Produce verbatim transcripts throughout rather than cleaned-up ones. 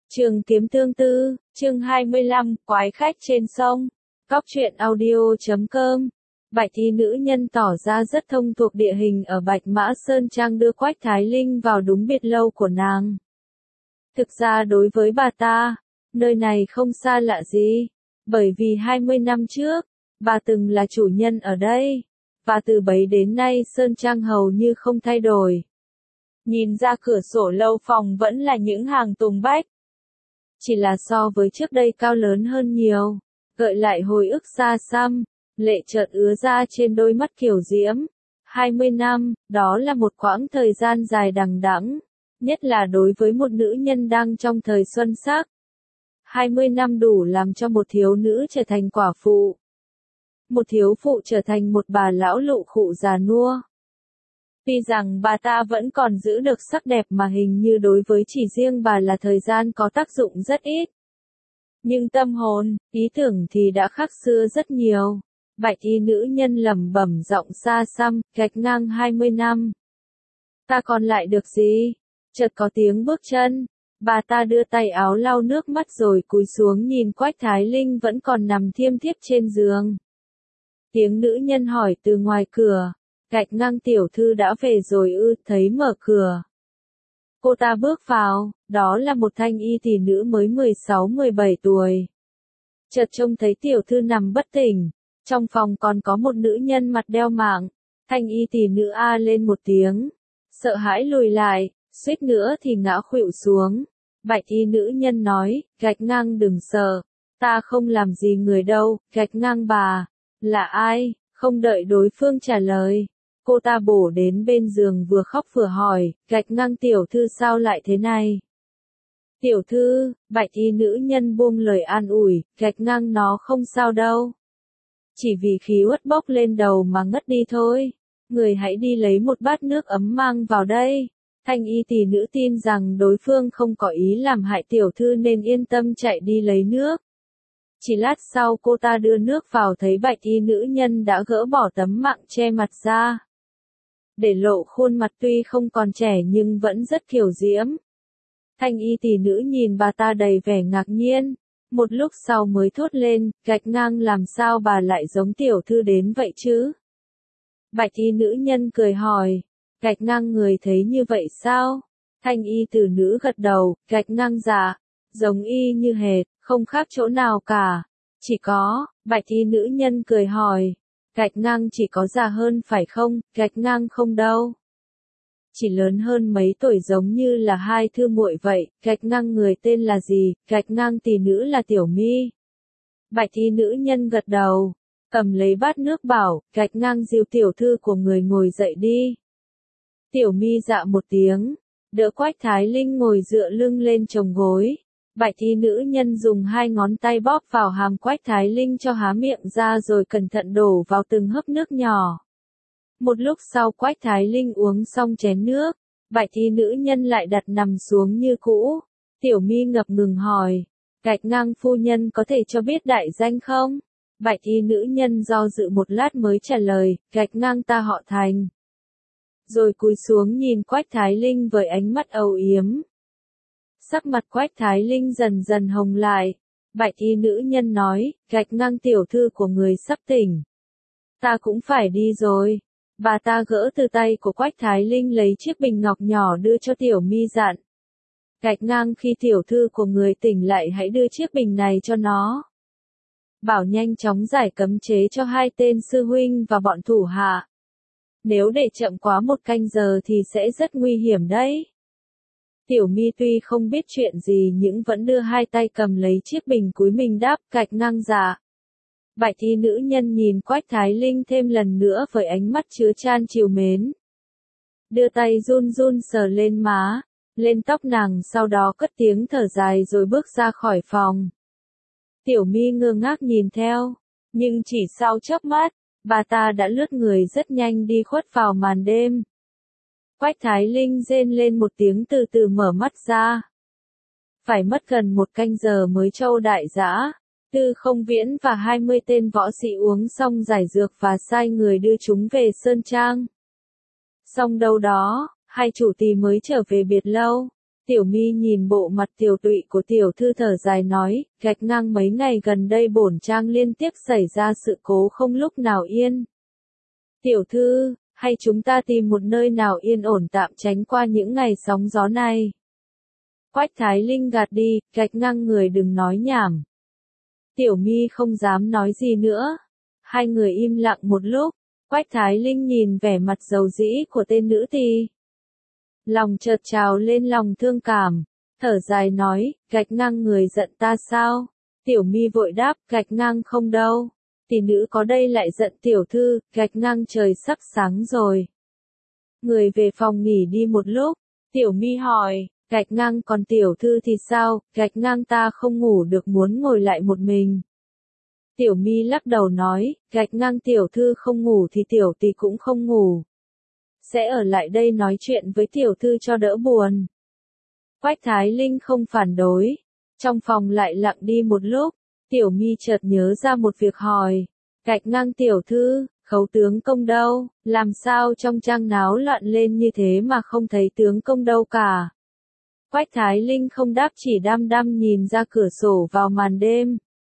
Trường Kiếm Tương Tư, chương hai mươi lăm, Quái khách trên sông. Cóc truyện audio chấm com. Bạch y nữ nhân tỏ ra rất thông thuộc địa hình ở Bạch Mã Sơn Trang, đưa Quách Thái Linh vào đúng biệt lâu của nàng. Thực ra đối với bà ta, nơi này không xa lạ gì, bởi vì hai mươi năm trước, bà từng là chủ nhân ở đây, và từ bấy đến nay Sơn Trang hầu như không thay đổi. Nhìn ra cửa sổ lâu phòng vẫn là những hàng tùng bách. Chỉ là so với trước đây cao lớn hơn nhiều, gợi lại hồi ức xa xăm, lệ chợt ứa ra trên đôi mắt kiều diễm. hai mươi năm, đó là một quãng thời gian dài đằng đẵng, nhất là đối với một nữ nhân đang trong thời xuân sắc. hai mươi năm đủ làm cho một thiếu nữ trở thành quả phụ. Một thiếu phụ trở thành một bà lão lụ khụ già nua. Tuy rằng bà ta vẫn còn giữ được sắc đẹp mà hình như đối với chỉ riêng bà là thời gian có tác dụng rất ít. Nhưng tâm hồn, ý tưởng thì đã khác xưa rất nhiều. Bạch y nữ nhân lẩm bẩm giọng xa xăm, gạch ngang hai mươi năm. Ta còn lại được gì? Chợt có tiếng bước chân. Bà ta đưa tay áo lau nước mắt rồi cúi xuống nhìn Quách Thái Linh vẫn còn nằm thiêm thiếp trên giường. Tiếng nữ nhân hỏi từ ngoài cửa. Gạch ngang tiểu thư đã về rồi ư? Thấy mở cửa. Cô ta bước vào, đó là một thanh y tỷ nữ mới mười sáu mười bảy tuổi. Chợt trông thấy tiểu thư nằm bất tỉnh, trong phòng còn có một nữ nhân mặt đeo mạng. Thanh y tỷ nữ a lên một tiếng, sợ hãi lùi lại, suýt nữa thì ngã khuỵu xuống. Bạch y nữ nhân nói, gạch ngang đừng sợ, ta không làm gì người đâu. Gạch ngang bà, là ai? Không đợi đối phương trả lời, cô ta bổ đến bên giường vừa khóc vừa hỏi, gạch ngang tiểu thư sao lại thế này? Tiểu thư, bạch y nữ nhân buông lời an ủi, gạch ngang nó không sao đâu. Chỉ vì khí uất bốc lên đầu mà ngất đi thôi. Người hãy đi lấy một bát nước ấm mang vào đây. Thanh y tỷ nữ tin rằng đối phương không có ý làm hại tiểu thư nên yên tâm chạy đi lấy nước. Chỉ lát sau cô ta đưa nước vào thấy bạch y nữ nhân đã gỡ bỏ tấm mạng che mặt ra. Để lộ khuôn mặt tuy không còn trẻ nhưng vẫn rất kiều diễm. Thanh y tỷ nữ nhìn bà ta đầy vẻ ngạc nhiên, một lúc sau mới thốt lên, gạch ngang làm sao bà lại giống tiểu thư đến vậy chứ? Bạch y nữ nhân cười hỏi, gạch ngang người thấy như vậy sao? Thanh y tử nữ gật đầu, gạch ngang dạ, giống y như hệt, không khác chỗ nào cả. Chỉ có, bạch y nữ nhân cười hỏi, gạch ngang chỉ có già hơn phải không? Gạch ngang không đâu. Chỉ lớn hơn mấy tuổi giống như là hai thư muội vậy. Gạch ngang người tên là gì? Gạch ngang tỷ nữ là Tiểu Mi. Bạch y nữ nhân gật đầu, cầm lấy bát nước bảo, gạch ngang dìu tiểu thư của người ngồi dậy đi. Tiểu Mi dạ một tiếng, đỡ Quách Thái Linh ngồi dựa lưng lên chồng gối. Bạch y nữ nhân dùng hai ngón tay bóp vào hàm Quách Thái Linh cho há miệng ra rồi cẩn thận đổ vào từng hớp nước nhỏ. Một lúc sau Quách Thái Linh uống xong chén nước, bạch y nữ nhân lại đặt nằm xuống như cũ. Tiểu Mi ngập ngừng hỏi, gạch ngang phu nhân có thể cho biết đại danh không? Bạch y nữ nhân do dự một lát mới trả lời, gạch ngang ta họ Thành. Rồi cúi xuống nhìn Quách Thái Linh với ánh mắt âu yếm. Sắc mặt Quách Thái Linh dần dần hồng lại. Bạch y nữ nhân nói, gạch ngang tiểu thư của người sắp tỉnh. Ta cũng phải đi rồi. Bà ta gỡ từ tay của Quách Thái Linh lấy chiếc bình ngọc nhỏ đưa cho Tiểu Mi dặn. Gạch ngang khi tiểu thư của người tỉnh lại hãy đưa chiếc bình này cho nó. Bảo nhanh chóng giải cấm chế cho hai tên sư huynh và bọn thủ hạ. Nếu để chậm quá một canh giờ thì sẽ rất nguy hiểm đấy. Tiểu Mi tuy không biết chuyện gì nhưng vẫn đưa hai tay cầm lấy chiếc bình cúi mình đáp, gạch ngang dạ. Bạch y nữ nhân nhìn Quách Thái Linh thêm lần nữa với ánh mắt chứa chan trìu mến. Đưa tay run run sờ lên má, lên tóc nàng, sau đó cất tiếng thở dài rồi bước ra khỏi phòng. Tiểu Mi ngơ ngác nhìn theo, nhưng chỉ sau chớp mắt, bà ta đã lướt người rất nhanh đi khuất vào màn đêm. Quách Thái Linh rên lên một tiếng từ từ mở mắt ra. Phải mất gần một canh giờ mới Châu Đại Dã, Tư Không Viễn và hai mươi tên võ sĩ uống xong giải dược và sai người đưa chúng về Sơn Trang. Xong đâu đó, hai chủ tỳ mới trở về biệt lâu. Tiểu Mi nhìn bộ mặt tiều tụy của tiểu thư thở dài nói, gạch ngang mấy ngày gần đây bổn trang liên tiếp xảy ra sự cố không lúc nào yên. Tiểu thư, hay chúng ta tìm một nơi nào yên ổn tạm tránh qua những ngày sóng gió này. Quách Thái Linh gạt đi, gạch ngang người đừng nói nhảm. Tiểu Mi không dám nói gì nữa. Hai người im lặng một lúc, Quách Thái Linh nhìn vẻ mặt dầu dĩ của tên nữ tỳ. Lòng chợt trào lên lòng thương cảm, thở dài nói, gạch ngang người giận ta sao? Tiểu Mi vội đáp, gạch ngang không đâu. Tỷ nữ có đây lại giận tiểu thư, gạch ngang trời sắp sáng rồi. Người về phòng nghỉ đi một lúc, Tiểu Mi hỏi, gạch ngang còn tiểu thư thì sao, gạch ngang ta không ngủ được muốn ngồi lại một mình. Tiểu Mi lắc đầu nói, gạch ngang tiểu thư không ngủ thì tiểu tỷ cũng không ngủ. Sẽ ở lại đây nói chuyện với tiểu thư cho đỡ buồn. Quách Thái Linh không phản đối. Trong phòng lại lặng đi một lúc, Tiểu Mi chợt nhớ ra một việc hỏi. Gạch ngang tiểu thư, khấu tướng công đâu, làm sao trong trang náo loạn lên như thế mà không thấy tướng công đâu cả. Quách Thái Linh không đáp chỉ đăm đăm nhìn ra cửa sổ vào màn đêm.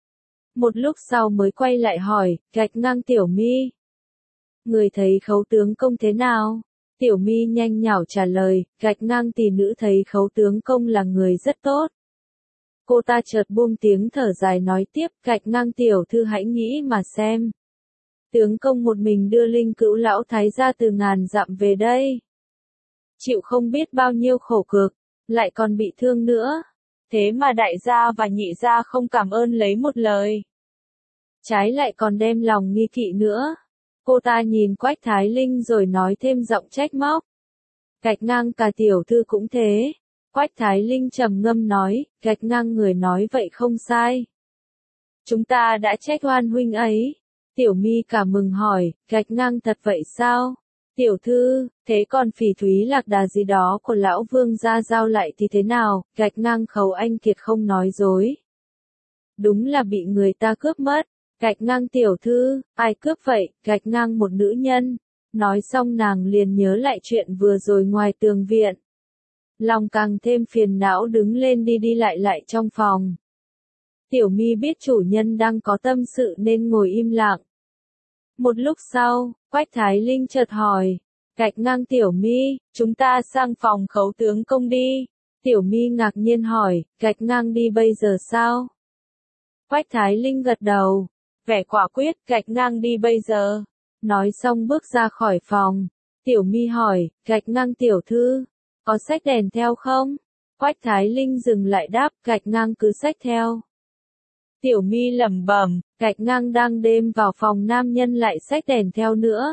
Một lúc sau mới quay lại hỏi, gạch ngang Tiểu Mi. Người thấy khấu tướng công thế nào? Tiểu Mi nhanh nhảu trả lời, gạch ngang tỷ nữ thấy khấu tướng công là người rất tốt. Cô ta chợt buông tiếng thở dài nói tiếp, gạch ngang tiểu thư hãy nghĩ mà xem. Tướng công một mình đưa Linh Cữu lão thái gia từ ngàn dặm về đây. Chịu không biết bao nhiêu khổ cực, lại còn bị thương nữa. Thế mà đại gia và nhị gia không cảm ơn lấy một lời. Trái lại còn đem lòng nghi kỵ nữa. Cô ta nhìn Quách Thái Linh rồi nói thêm giọng trách móc. Gạch ngang cả tiểu thư cũng thế. Quách Thái Linh trầm ngâm nói, gạch ngang người nói vậy không sai. Chúng ta đã trách oan huynh ấy. Tiểu Mi cả mừng hỏi, gạch ngang thật vậy sao? Tiểu thư, thế còn phỉ thúy lạc đà gì đó của lão vương gia giao lại thì thế nào? Gạch ngang khấu anh kiệt không nói dối. Đúng là bị người ta cướp mất. Gạch ngang tiểu thư, ai cướp vậy? Gạch ngang một nữ nhân. Nói xong nàng liền nhớ lại chuyện vừa rồi ngoài tường viện. Lòng càng thêm phiền não đứng lên đi đi lại lại trong phòng. Tiểu Mi biết chủ nhân đang có tâm sự nên ngồi im lặng. Một lúc sau, Quách Thái Linh chợt hỏi, gạch ngang Tiểu Mi, chúng ta sang phòng khấu tướng công đi. Tiểu Mi ngạc nhiên hỏi, gạch ngang đi bây giờ sao? Quách Thái Linh gật đầu, vẻ quả quyết, gạch ngang đi bây giờ. Nói xong bước ra khỏi phòng. Tiểu Mi hỏi, gạch ngang tiểu thư, có xách đèn theo không? Quách Thái Linh dừng lại đáp, gạch ngang cứ xách theo. Tiểu Mi lẩm bẩm, gạch ngang đang đêm vào phòng nam nhân lại xách đèn theo nữa.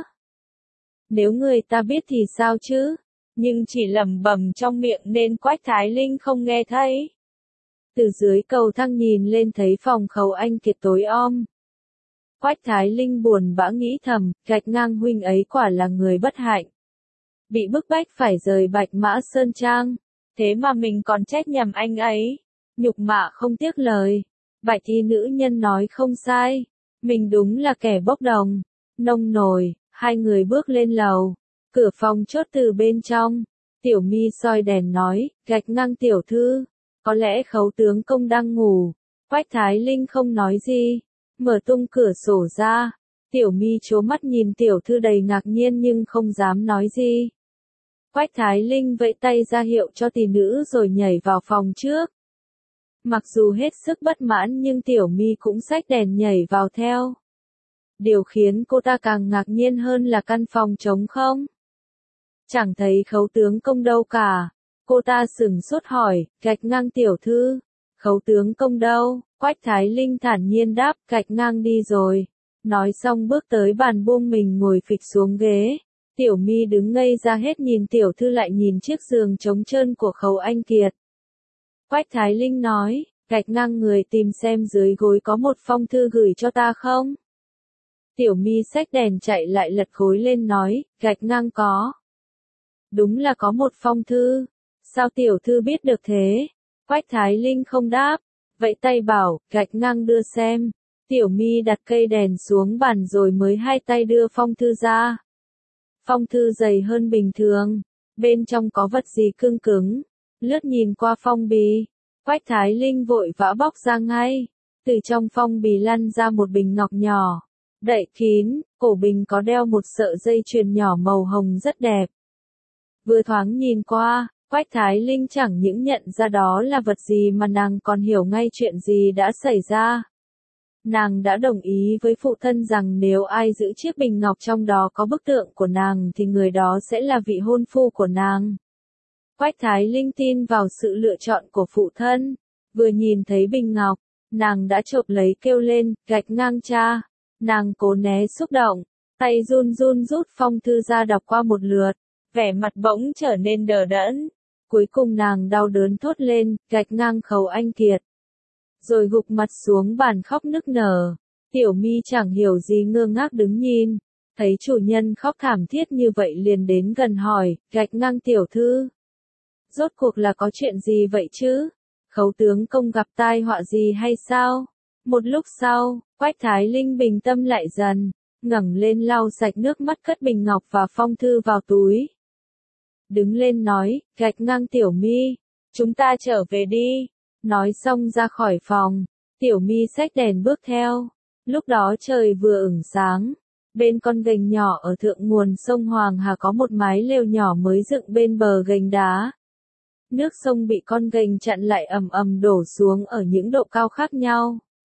Nếu người ta biết thì sao chứ? Nhưng chỉ lẩm bẩm trong miệng nên Quách Thái Linh không nghe thấy. Từ dưới cầu thang nhìn lên thấy phòng khấu anh kiệt tối om. Quách Thái Linh buồn bã nghĩ thầm, gạch ngang huynh ấy quả là người bất hạnh. Bị bức bách phải rời Bạch Mã Sơn Trang. Thế mà mình còn trách nhầm anh ấy. Nhục mạ không tiếc lời. Bạch y nữ nhân nói không sai. Mình đúng là kẻ bốc đồng. Nông nổi, hai người bước lên lầu. Cửa phòng chốt từ bên trong. Tiểu Mi soi đèn nói, gạch ngang tiểu thư. Có lẽ khấu tướng công đang ngủ. Quách Thái Linh không nói gì. Mở tung cửa sổ ra. Tiểu Mi trố mắt nhìn tiểu thư đầy ngạc nhiên nhưng không dám nói gì. Quách Thái Linh vẫy tay ra hiệu cho tỷ nữ rồi nhảy vào phòng trước. Mặc dù hết sức bất mãn nhưng Tiểu Mi cũng xách đèn nhảy vào theo. Điều khiến cô ta càng ngạc nhiên hơn là căn phòng trống không. Chẳng thấy khấu tướng công đâu cả. Cô ta sửng sốt hỏi, gạch ngang tiểu thư, khấu tướng công đâu? Quách Thái Linh thản nhiên đáp, gạch ngang đi rồi. Nói xong bước tới bàn buông mình ngồi phịch xuống ghế. Tiểu Mi đứng ngây ra hết nhìn tiểu thư lại nhìn chiếc giường trống trơn của khấu anh kiệt. Quách Thái Linh nói, gạch ngang người tìm xem dưới gối có một phong thư gửi cho ta không? Tiểu Mi xách đèn chạy lại lật gối lên nói, gạch ngang có. Đúng là có một phong thư. Sao tiểu thư biết được thế? Quách Thái Linh không đáp. Vậy tay bảo, gạch ngang đưa xem. Tiểu Mi đặt cây đèn xuống bàn rồi mới hai tay đưa phong thư ra. Phong thư dày hơn bình thường. Bên trong có vật gì cứng cứng. Lướt nhìn qua phong bì, Quách Thái Linh vội vã bóc ra ngay. Từ trong phong bì lăn ra một bình ngọc nhỏ, đậy kín, cổ bình có đeo một sợi dây chuyền nhỏ màu hồng rất đẹp. Vừa thoáng nhìn qua, Quách Thái Linh chẳng những nhận ra đó là vật gì mà nàng còn hiểu ngay chuyện gì đã xảy ra. Nàng đã đồng ý với phụ thân rằng nếu ai giữ chiếc bình ngọc trong đó có bức tượng của nàng thì người đó sẽ là vị hôn phu của nàng. Quách Thái Linh tin vào sự lựa chọn của phụ thân. Vừa nhìn thấy bình ngọc, nàng đã chộp lấy kêu lên, gạch ngang cha. Nàng cố né xúc động, tay run run rút phong thư ra đọc qua một lượt, vẻ mặt bỗng trở nên đờ đẫn. Cuối cùng nàng đau đớn thốt lên, gạch ngang Khấu Anh Kiệt. Rồi gục mặt xuống bàn khóc nức nở. Tiểu Mi chẳng hiểu gì ngơ ngác đứng nhìn, thấy chủ nhân khóc thảm thiết như vậy liền đến gần hỏi, gạch ngang tiểu thư. Rốt cuộc là có chuyện gì vậy chứ? Khấu tướng công gặp tai họa gì hay sao? Một lúc sau, Quách Thái Linh bình tâm lại dần, ngẩng lên lau sạch nước mắt cất bình ngọc và phong thư vào túi. Đứng lên nói, gạch ngang Tiểu Mi, chúng ta trở về đi. Nói xong ra khỏi phòng, Tiểu Mi xách đèn bước theo. Lúc đó trời vừa ửng sáng, bên con gành nhỏ ở thượng nguồn sông Hoàng Hà có một mái lều nhỏ mới dựng bên bờ gành đá. Nước sông bị con gành chặn lại ầm ầm đổ xuống ở những độ cao khác nhau.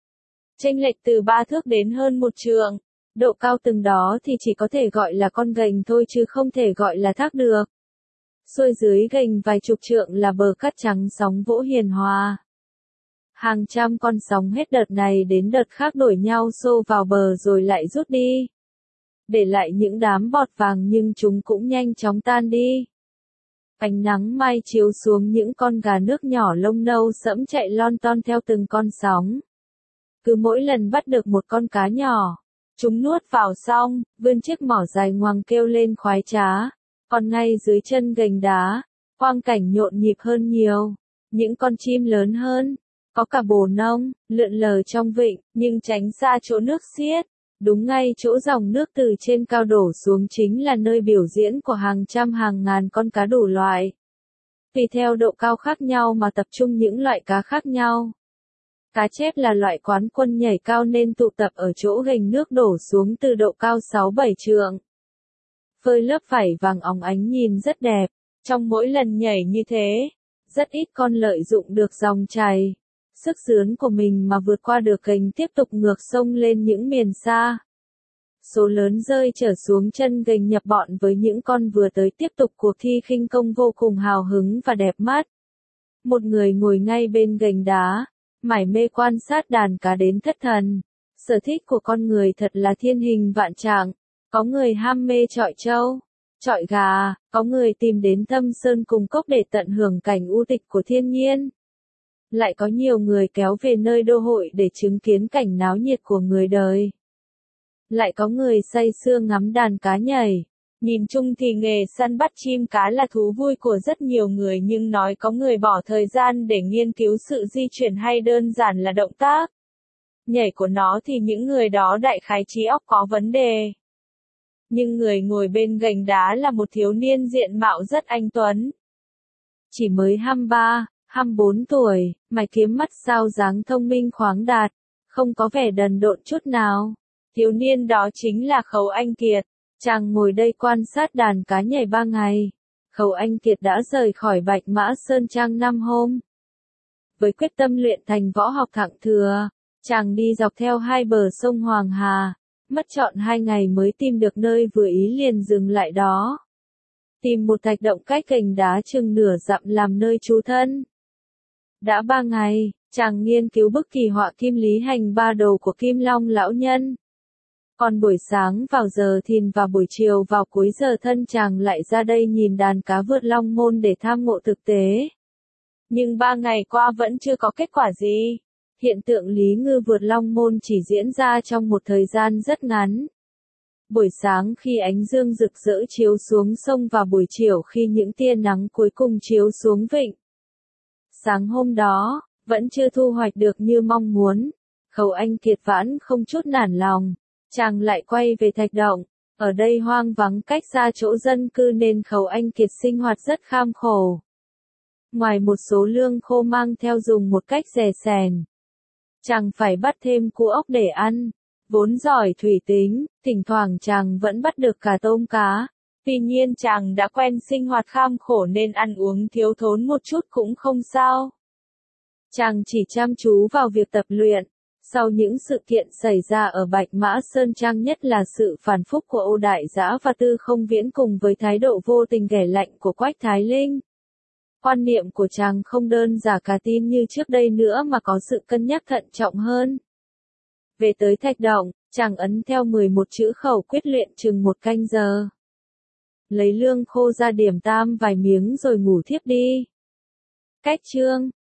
Chênh lệch từ ba thước đến hơn một trượng, độ cao từng đó thì chỉ có thể gọi là con gành thôi chứ không thể gọi là thác được. Xuôi dưới gành vài chục trượng là bờ cát trắng sóng vỗ hiền hòa. Hàng trăm con sóng hết đợt này đến đợt khác đổi nhau xô vào bờ rồi lại rút đi. Để lại những đám bọt vàng nhưng chúng cũng nhanh chóng tan đi. Ánh nắng mai chiếu xuống những con gà nước nhỏ lông nâu sẫm chạy lon ton theo từng con sóng. Cứ mỗi lần bắt được một con cá nhỏ, chúng nuốt vào xong, vươn chiếc mỏ dài ngoằng kêu lên khoái trá. Còn ngay dưới chân gành đá, quang cảnh nhộn nhịp hơn nhiều. Những con chim lớn hơn, có cả bồ nông, lượn lờ trong vịnh, nhưng tránh xa chỗ nước xiết. Đúng ngay chỗ dòng nước từ trên cao đổ xuống chính là nơi biểu diễn của hàng trăm hàng ngàn con cá đủ loại. Tùy theo độ cao khác nhau mà tập trung những loại cá khác nhau. Cá chép là loại quán quân nhảy cao nên tụ tập ở chỗ gành nước đổ xuống từ độ cao sáu bảy trượng. Phơi lớp vảy vàng óng ánh nhìn rất đẹp. Trong mỗi lần nhảy như thế, rất ít con lợi dụng được dòng chảy, sức sướn của mình mà vượt qua được gành tiếp tục ngược sông lên những miền xa. Số lớn rơi trở xuống chân gành nhập bọn với những con vừa tới tiếp tục cuộc thi khinh công vô cùng hào hứng và đẹp mắt. Một người ngồi ngay bên gành đá, mải mê quan sát đàn cá đến thất thần. Sở thích của con người thật là thiên hình vạn trạng. Có người ham mê chọi trâu, chọi gà, có người tìm đến Thâm Sơn cùng cốc để tận hưởng cảnh u tịch của thiên nhiên. Lại có nhiều người kéo về nơi đô hội để chứng kiến cảnh náo nhiệt của người đời. Lại có người say sưa ngắm đàn cá nhảy. Nhìn chung thì nghề săn bắt chim cá là thú vui của rất nhiều người nhưng nói có người bỏ thời gian để nghiên cứu sự di chuyển hay đơn giản là động tác nhảy của nó thì những người đó đại khái trí óc có vấn đề. Nhưng người ngồi bên gành đá là một thiếu niên diện mạo rất anh tuấn. Chỉ mới hai mươi ba, hai mươi bốn tuổi, mày kiếm mắt sao dáng thông minh khoáng đạt, không có vẻ đần độn chút nào. Thiếu niên đó chính là Khấu Anh Kiệt. Chàng ngồi đây quan sát đàn cá nhảy ba ngày. Khấu Anh Kiệt đã rời khỏi Bạch Mã Sơn Trang năm hôm. Với quyết tâm luyện thành võ học thặng thừa, chàng đi dọc theo hai bờ sông Hoàng Hà. Mất trọn hai ngày mới tìm được nơi vừa ý liền dừng lại đó. Tìm một thạch động cách gành đá chừng nửa dặm làm nơi trú thân. Đã ba ngày, chàng nghiên cứu bức kỳ họa kim lý hành ba đầu của Kim Long lão nhân. Còn buổi sáng vào giờ thìn và buổi chiều vào cuối giờ thân chàng lại ra đây nhìn đàn cá vượt long môn để tham ngộ thực tế. Nhưng ba ngày qua vẫn chưa có kết quả gì. Hiện tượng lý ngư vượt long môn chỉ diễn ra trong một thời gian rất ngắn. Buổi sáng khi ánh dương rực rỡ chiếu xuống sông và buổi chiều khi những tia nắng cuối cùng chiếu xuống vịnh. Sáng hôm đó, vẫn chưa thu hoạch được như mong muốn. Khấu Anh Kiệt vẫn không chút nản lòng. Chàng lại quay về thạch động. Ở đây hoang vắng cách xa chỗ dân cư nên Khấu Anh Kiệt sinh hoạt rất kham khổ. Ngoài một số lương khô mang theo dùng một cách rè sẻn, chàng phải bắt thêm cua ốc để ăn. Vốn giỏi thủy tính, thỉnh thoảng chàng vẫn bắt được cả tôm cá. Tuy nhiên chàng đã quen sinh hoạt kham khổ nên ăn uống thiếu thốn một chút cũng không sao. Chàng chỉ chăm chú vào việc tập luyện. Sau những sự kiện xảy ra ở Bạch Mã Sơn Trang, nhất là sự phản phúc của Ô Đại Dã và Tư Không Viễn cùng với thái độ vô tình ghẻ lạnh của Quách Thái Linh, quan niệm của chàng không đơn giản cả tin như trước đây nữa mà có sự cân nhắc thận trọng hơn. Về tới thạch động, chàng ấn theo mười một chữ khẩu quyết luyện chừng một canh giờ. Lấy lương khô ra điểm tam vài miếng rồi ngủ thiếp đi. Cách chương